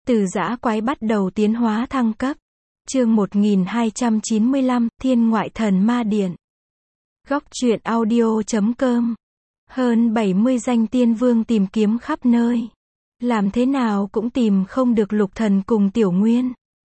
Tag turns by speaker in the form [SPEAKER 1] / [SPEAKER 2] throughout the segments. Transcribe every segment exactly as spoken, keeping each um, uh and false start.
[SPEAKER 1] Từ dã quái bắt đầu tiến hóa thăng cấp. Chương một nghìn hai trăm chín mươi lăm, Thiên Ngoại Thần Ma Điện. Góc truyện audio chấm com. Hơn bảy mươi danh tiên vương tìm kiếm khắp nơi. Làm thế nào cũng tìm không được Lục Thần cùng Tiểu Nguyên.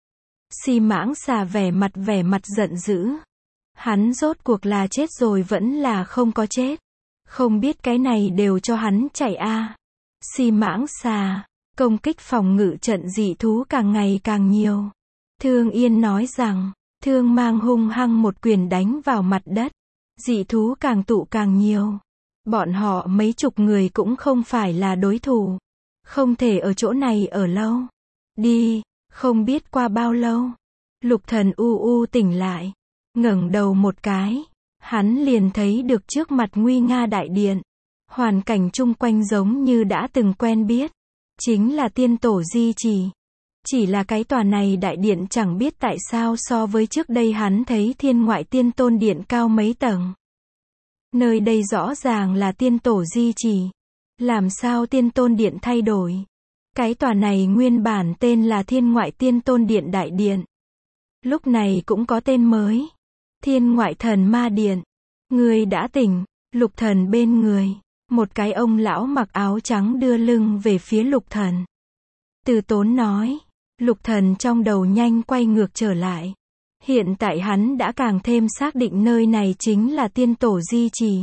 [SPEAKER 1] Xi Mãng Xà vẻ mặt vẻ mặt giận dữ. Hắn rốt cuộc là chết rồi vẫn là không có chết. Không biết cái này đều cho hắn chạy a. À. Xi Mãng Xà, công kích phòng ngự trận dị thú càng ngày càng nhiều. Thương Yên nói rằng, Thương Mang hung hăng một quyền đánh vào mặt đất. Dị thú càng tụ càng nhiều. Bọn họ mấy chục người cũng không phải là đối thủ. Không thể ở chỗ này ở lâu. Đi, không biết qua bao lâu. Lục Thần u u tỉnh lại. Ngẩng đầu một cái. Hắn liền thấy được trước mặt nguy nga đại điện. Hoàn cảnh chung quanh giống như đã từng quen biết. Chính là tiên tổ di trì. Chỉ là cái tòa này đại điện chẳng biết tại sao so với trước đây hắn thấy thiên ngoại tiên tôn điện cao mấy tầng. Nơi đây rõ ràng là tiên tổ di trì. Làm sao tiên tôn điện thay đổi? Cái tòa này nguyên bản tên là Thiên Ngoại Tiên Tôn Điện Đại Điện. Lúc này cũng có tên mới. Thiên Ngoại Thần Ma Điện. Người đã tỉnh. Lục Thần bên người. Một cái ông lão mặc áo trắng đưa lưng về phía Lục Thần. Từ Tốn nói. Lục Thần trong đầu nhanh quay ngược trở lại. Hiện tại hắn đã càng thêm xác định nơi này chính là tiên tổ di trì.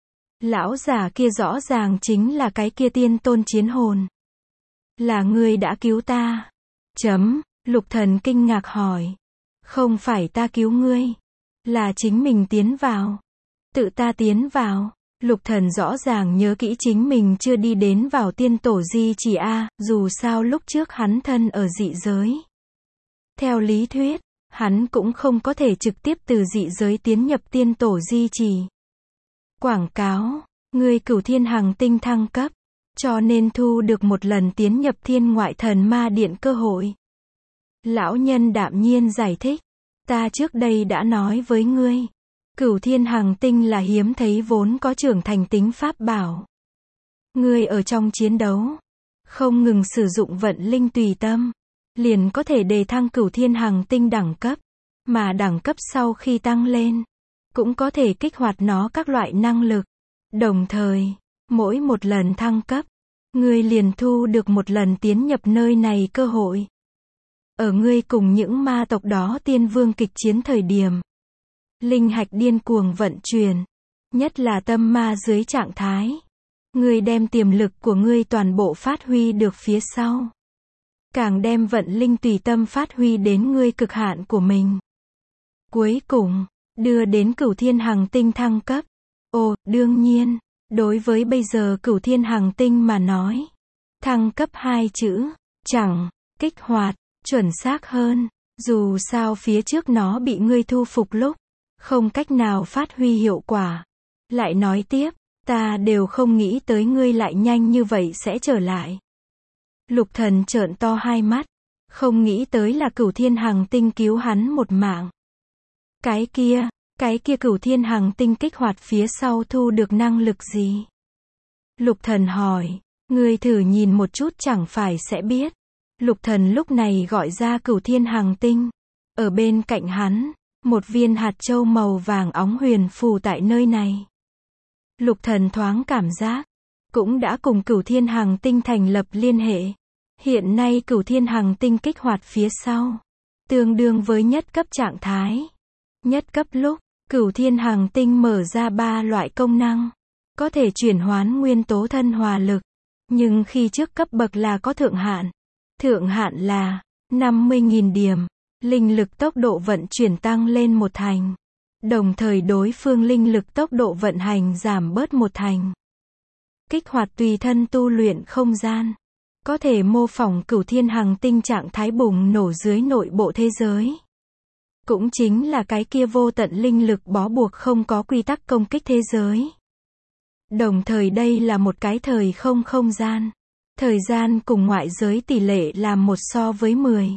[SPEAKER 1] Lão già kia rõ ràng chính là cái kia tiên tôn chiến hồn. Là ngươi đã cứu ta. Chấm, Lục Thần kinh ngạc hỏi. Không phải ta cứu ngươi. Là chính mình tiến vào. Tự ta tiến vào. Lục Thần rõ ràng nhớ kỹ chính mình chưa đi đến vào tiên tổ di trì a, dù sao lúc trước hắn thân ở dị giới. Theo lý thuyết, hắn cũng không có thể trực tiếp từ dị giới tiến nhập tiên tổ di trì. Quảng cáo, ngươi Cửu Thiên Hằng Tinh thăng cấp, cho nên thu được một lần tiến nhập Thiên Ngoại Thần Ma Điện cơ hội. Lão nhân đạm nhiên giải thích, ta trước đây đã nói với ngươi, Cửu Thiên Hằng Tinh là hiếm thấy vốn có trưởng thành tính pháp bảo. Ngươi ở trong chiến đấu, không ngừng sử dụng vận linh tùy tâm, liền có thể đề thăng Cửu Thiên Hằng Tinh đẳng cấp, mà đẳng cấp sau khi tăng lên, cũng có thể kích hoạt nó các loại năng lực. Đồng thời, mỗi một lần thăng cấp, ngươi liền thu được một lần tiến nhập nơi này cơ hội. Ở ngươi cùng những ma tộc đó tiên vương kịch chiến thời điểm, linh hạch điên cuồng vận chuyển, nhất là tâm ma dưới trạng thái. Ngươi đem tiềm lực của ngươi toàn bộ phát huy được phía sau. Càng đem vận linh tùy tâm phát huy đến ngươi cực hạn của mình. Cuối cùng, đưa đến Cửu Thiên Hằng Tinh thăng cấp. Ồ, đương nhiên, đối với bây giờ Cửu Thiên Hằng Tinh mà nói, thăng cấp hai chữ, chẳng, kích hoạt, chuẩn xác hơn, dù sao phía trước nó bị ngươi thu phục lúc, không cách nào phát huy hiệu quả. Lại nói tiếp, ta đều không nghĩ tới ngươi lại nhanh như vậy sẽ trở lại. Lục Thần trợn to hai mắt, không nghĩ tới là Cửu Thiên Hằng Tinh cứu hắn một mạng. Cái kia, cái kia Cửu Thiên Hằng Tinh kích hoạt phía sau thu được năng lực gì? Lục Thần hỏi, ngươi thử nhìn một chút chẳng phải sẽ biết. Lục Thần lúc này gọi ra Cửu Thiên Hằng Tinh. Ở bên cạnh hắn, một viên hạt châu màu vàng óng huyền phù tại nơi này. Lục Thần thoáng cảm giác, cũng đã cùng Cửu Thiên Hằng Tinh thành lập liên hệ. Hiện nay Cửu Thiên Hằng Tinh kích hoạt phía sau, tương đương với nhất cấp trạng thái. Nhất cấp lúc, Cửu Thiên Hằng Tinh mở ra ba loại công năng, có thể chuyển hoán nguyên tố thân hòa lực, nhưng khi trước cấp bậc là có thượng hạn. Thượng hạn là năm mươi nghìn điểm, linh lực tốc độ vận chuyển tăng lên một thành, đồng thời đối phương linh lực tốc độ vận hành giảm bớt một thành. Kích hoạt tùy thân tu luyện không gian, có thể mô phỏng Cửu Thiên Hằng Tinh trạng thái bùng nổ dưới nội bộ thế giới. Cũng chính là cái kia vô tận linh lực bó buộc không có quy tắc công kích thế giới. Đồng thời đây là một cái thời không không gian. Thời gian cùng ngoại giới tỷ lệ là một so với mười.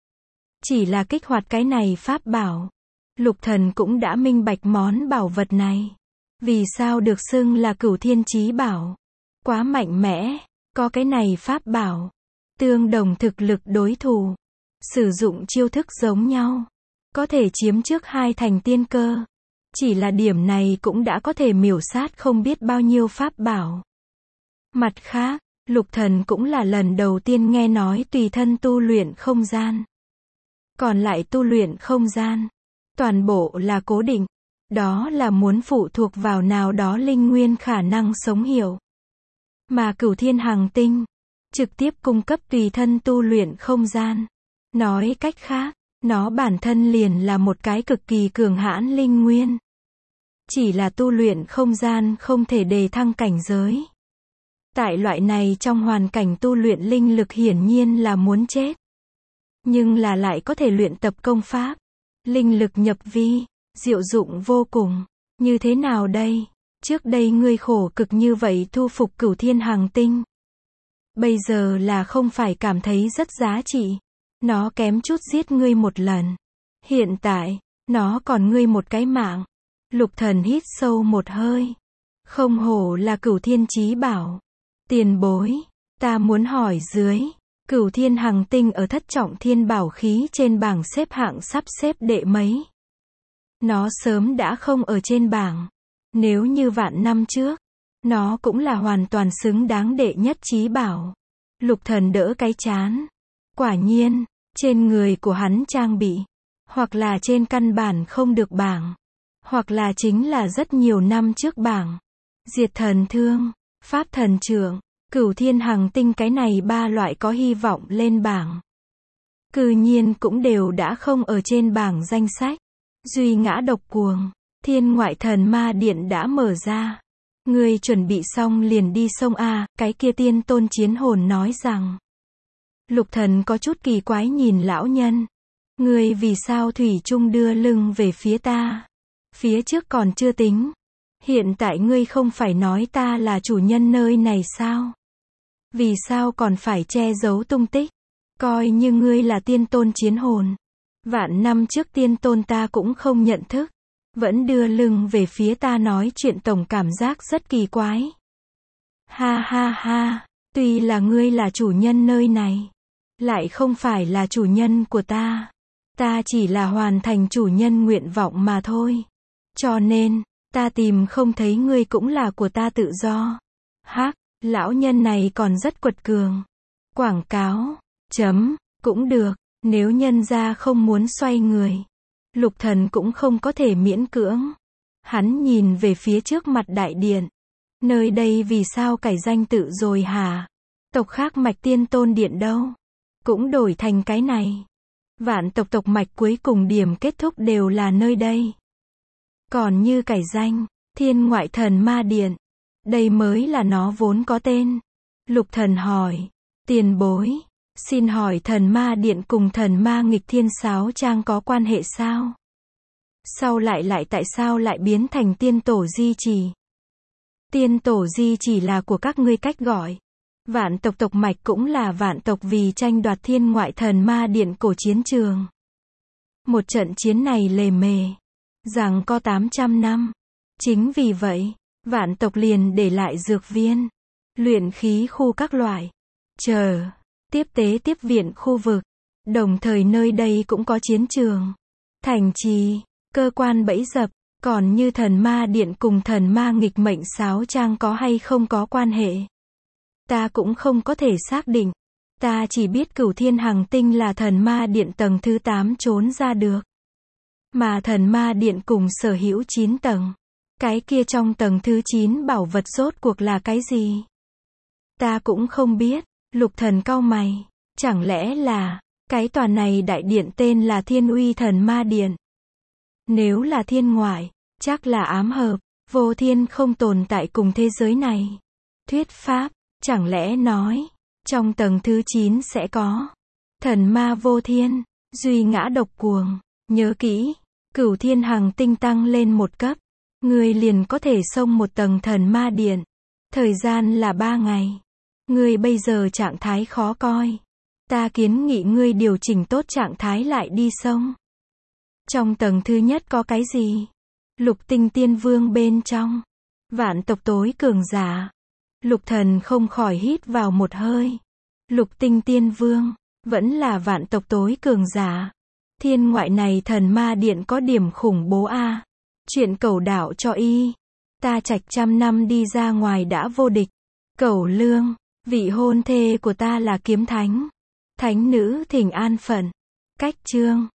[SPEAKER 1] Chỉ là kích hoạt cái này pháp bảo, Lục Thần cũng đã minh bạch món bảo vật này. Vì sao được xưng là Cửu Thiên Chí Bảo? Quá mạnh mẽ, có cái này pháp bảo, Tương đồng thực lực đối thủ. Sử dụng chiêu thức giống nhau. Có thể chiếm trước hai thành tiên cơ. Chỉ là điểm này cũng đã có thể miểu sát không biết bao nhiêu pháp bảo. Mặt khác, Lục Thần cũng là lần đầu tiên nghe nói tùy thân tu luyện không gian. Còn lại tu luyện không gian, toàn bộ là cố định. Đó là muốn phụ thuộc vào nào đó linh nguyên khả năng sống hiểu. Mà Cửu Thiên Hằng Tinh, trực tiếp cung cấp tùy thân tu luyện không gian. Nói cách khác, nó bản thân liền là một cái cực kỳ cường hãn linh nguyên. Chỉ là tu luyện không gian không thể đề thăng cảnh giới. Tại loại này trong hoàn cảnh tu luyện linh lực hiển nhiên là muốn chết. Nhưng là lại có thể luyện tập công pháp. Linh lực nhập vi, diệu dụng vô cùng. Như thế nào đây? Trước đây ngươi khổ cực như vậy thu phục Cửu Thiên Hằng Tinh. Bây giờ là không phải cảm thấy rất giá trị. Nó kém chút giết ngươi một lần. Hiện tại, nó còn ngươi một cái mạng. Lục Thần hít sâu một hơi. Không hổ là Cửu Thiên Chí Bảo. Tiền bối, ta muốn hỏi dưới, Cửu Thiên Hằng Tinh ở thất trọng thiên bảo khí trên bảng xếp hạng sắp xếp đệ mấy? Nó sớm đã không ở trên bảng. Nếu như vạn năm trước, nó cũng là hoàn toàn xứng đáng đệ nhất chí bảo. Lục Thần đỡ cái chán. Quả nhiên, trên người của hắn trang bị, hoặc là trên căn bản không được bảng, hoặc là chính là rất nhiều năm trước bảng. Diệt thần thương, pháp thần trượng, Cửu Thiên Hằng Tinh cái này ba loại có hy vọng lên bảng. Cư nhiên cũng đều đã không ở trên bảng danh sách. Duy ngã độc cuồng, Thiên Ngoại Thần Ma Điện đã mở ra. Ngươi chuẩn bị xong liền đi sông A, cái kia tiên tôn chiến hồn nói rằng. Lục Thần có chút kỳ quái nhìn lão nhân. Ngươi vì sao thủy chung đưa lưng về phía ta? Phía trước còn chưa tính. Hiện tại ngươi không phải nói ta là chủ nhân nơi này sao? Vì sao còn phải che giấu tung tích? Coi như ngươi là tiên tôn chiến hồn. Vạn năm trước tiên tôn ta cũng không nhận thức. Vẫn đưa lưng về phía ta nói chuyện tổng cảm giác rất kỳ quái. Ha ha ha, tuy là ngươi là chủ nhân nơi này, lại không phải là chủ nhân của ta. Ta chỉ là hoàn thành chủ nhân nguyện vọng mà thôi. Cho nên, ta tìm không thấy ngươi cũng là của ta tự do. Hắc, lão nhân này còn rất quật cường. Quảng cáo, chấm, cũng được, nếu nhân gia không muốn xoay người. Lục Thần cũng không có thể miễn cưỡng. Hắn nhìn về phía trước mặt đại điện. Nơi đây vì sao cải danh tự rồi hả? Tộc khác mạch tiên tôn điện đâu? Cũng đổi thành cái này. Vạn tộc tộc mạch cuối cùng điểm kết thúc đều là nơi đây. Còn như cải danh, Thiên Ngoại Thần Ma Điện. Đây mới là nó vốn có tên. Lục Thần hỏi. Tiền bối. Xin hỏi Thần Ma Điện cùng Thần Ma Nghịch Thiên Sáo Trang có quan hệ sao? Sau lại lại tại sao lại biến thành tiên tổ di trì? Tiên tổ di trì là của các ngươi cách gọi. Vạn tộc tộc mạch cũng là vạn tộc vì tranh đoạt Thiên Ngoại Thần Ma Điện cổ chiến trường. Một trận chiến này lề mề, rằng có tám trăm năm. Chính vì vậy, vạn tộc liền để lại dược viên, luyện khí khu các loại, chờ, tiếp tế tiếp viện khu vực. Đồng thời nơi đây cũng có chiến trường, thành trì, cơ quan bẫy dập. Còn như Thần Ma Điện cùng Thần Ma Nghịch Mệnh Sáo Trang có hay không có quan hệ, ta cũng không có thể xác định. Ta chỉ biết Cửu Thiên Hằng Tinh là Thần Ma Điện tầng thứ tám trốn ra được. Mà Thần Ma Điện cùng sở hữu chín tầng. Cái kia trong tầng thứ chín bảo vật rốt cuộc là cái gì? Ta cũng không biết. Lục Thần cau mày. Chẳng lẽ là, cái tòa này đại điện tên là Thiên Uy Thần Ma Điện? Nếu là thiên ngoại, chắc là ám hợp. Vô thiên không tồn tại cùng thế giới này. Thuyết pháp, chẳng lẽ nói, trong tầng thứ chín sẽ có thần ma vô thiên, duy ngã độc cuồng. Nhớ kỹ, Cửu Thiên Hằng Tinh tăng lên một cấp, ngươi liền có thể xông một tầng Thần Ma Điện. Thời gian là ba ngày. Ngươi bây giờ trạng thái khó coi. Ta kiến nghị ngươi điều chỉnh tốt trạng thái lại đi xông. Trong tầng thứ nhất có cái gì? Lục Tinh Tiên Vương bên trong. Vạn tộc tối cường giả. Lục Thần không khỏi hít vào một hơi. Lục tinh tiên vương, vẫn là vạn tộc tối cường giả. Thiên ngoại này thần ma điện có điểm khủng bố a. Chuyện cẩu đạo cho y. Ta trạch trăm năm đi ra ngoài đã vô địch. Cẩu lương, vị hôn thê của ta là kiếm thánh. Thánh nữ thỉnh an phận. Cách chương.